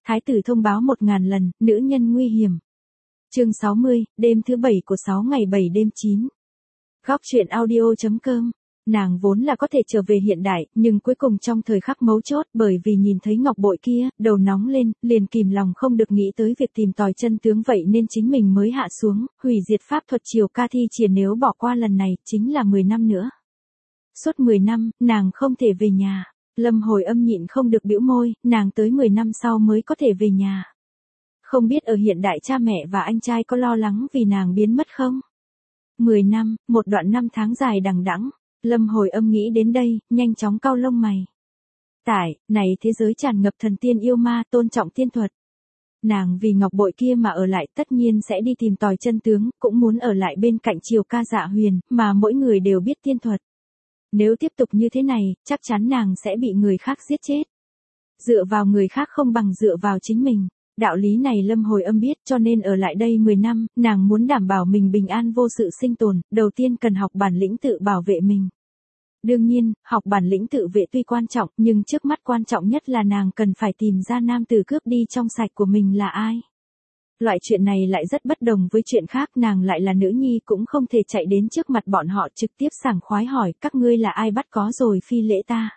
Thái tử thông báo 1000 lần, nữ nhân nguy hiểm. Chương 60, đêm thứ 7 của 6 ngày 7 đêm 9. Góc truyện audio.com. Nàng vốn là có thể trở về hiện đại, nhưng cuối cùng trong thời khắc mấu chốt, bởi vì nhìn thấy ngọc bội kia, đầu nóng lên, liền kìm lòng không được nghĩ tới việc tìm tòi chân tướng, vậy nên chính mình mới hạ xuống, hủy diệt pháp thuật triều ca thi triển. Nếu bỏ qua lần này, chính là 10 năm nữa. Suốt 10 năm, nàng không thể về nhà. Lâm Hồi Âm nhịn không được bĩu môi, nàng tới 10 năm sau mới có thể về nhà. Không biết ở hiện đại cha mẹ và anh trai có lo lắng vì nàng biến mất không? 10 năm, một đoạn năm tháng dài đằng đẵng. Lâm Hồi Âm nghĩ đến đây, nhanh chóng cau lông mày. Này thế giới tràn ngập thần tiên yêu ma, tôn trọng tiên thuật. Nàng vì ngọc bội kia mà ở lại, tất nhiên sẽ đi tìm tòi chân tướng, cũng muốn ở lại bên cạnh Triều Ca Dạ Huyền, mà mỗi người đều biết tiên thuật. Nếu tiếp tục như thế này, chắc chắn nàng sẽ bị người khác giết chết. Dựa vào người khác không bằng dựa vào chính mình. Đạo lý này Lâm Hồi Âm biết, cho nên ở lại đây 10 năm, nàng muốn đảm bảo mình bình an vô sự sinh tồn, đầu tiên cần học bản lĩnh tự bảo vệ mình. Đương nhiên, học bản lĩnh tự vệ tuy quan trọng, nhưng trước mắt quan trọng nhất là nàng cần phải tìm ra nam tử cướp đi trong sạch của mình là ai. Loại chuyện này lại rất bất đồng với chuyện khác, nàng lại là nữ nhi cũng không thể chạy đến trước mặt bọn họ trực tiếp sảng khoái hỏi các ngươi là ai bắt có rồi phi lễ ta.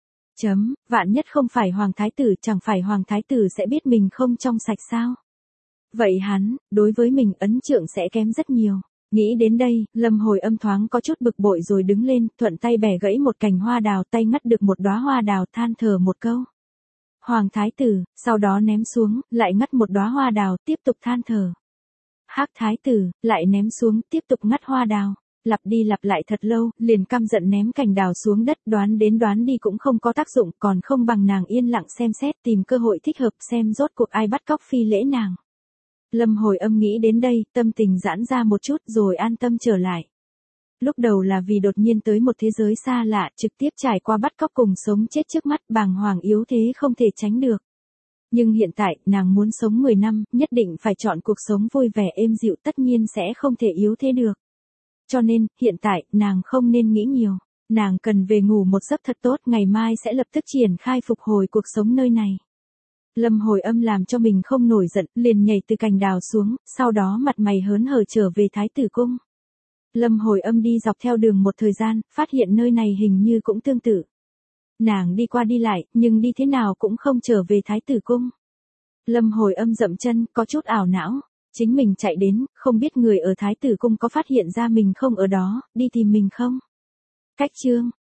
Vạn nhất không phải Hoàng Thái Tử, chẳng phải Hoàng Thái Tử sẽ biết mình không trong sạch sao? Vậy hắn, đối với mình ấn tượng sẽ kém rất nhiều. Nghĩ đến đây, Lâm Hồi Âm thoáng có chút bực bội rồi đứng lên, thuận tay bẻ gãy một cành hoa đào, tay ngắt được một đóa hoa đào, than thở một câu. Hoàng Thái Tử, sau đó ném xuống, lại ngắt một đóa hoa đào, tiếp tục than thở. Hắc Thái Tử, lại ném xuống, tiếp tục ngắt hoa đào. Lặp đi lặp lại thật lâu, liền căm giận ném cành đào xuống đất, đoán đến đoán đi cũng không có tác dụng, còn không bằng nàng yên lặng xem xét, tìm cơ hội thích hợp xem rốt cuộc ai bắt cóc phi lễ nàng. Lâm Hồi Âm nghĩ đến đây, tâm tình giãn ra một chút rồi an tâm trở lại. Lúc đầu là vì đột nhiên tới một thế giới xa lạ, trực tiếp trải qua bắt cóc cùng sống chết trước mắt, bàng hoàng yếu thế không thể tránh được. Nhưng hiện tại, nàng muốn sống 10 năm, nhất định phải chọn cuộc sống vui vẻ êm dịu, tất nhiên sẽ không thể yếu thế được. Cho nên, hiện tại, nàng không nên nghĩ nhiều. Nàng cần về ngủ một giấc thật tốt, ngày mai sẽ lập tức triển khai phục hồi cuộc sống nơi này. Lâm Hồi Âm làm cho mình không nổi giận, liền nhảy từ cành đào xuống, sau đó mặt mày hớn hở trở về Thái Tử Cung. Lâm Hồi Âm đi dọc theo đường một thời gian, phát hiện nơi này hình như cũng tương tự. Nàng đi qua đi lại, nhưng đi thế nào cũng không trở về Thái Tử Cung. Lâm Hồi Âm dậm chân, có chút ảo não. Chính mình chạy đến, không biết người ở Thái Tử Cung có phát hiện ra mình không ở đó, đi tìm mình không? Cách chương,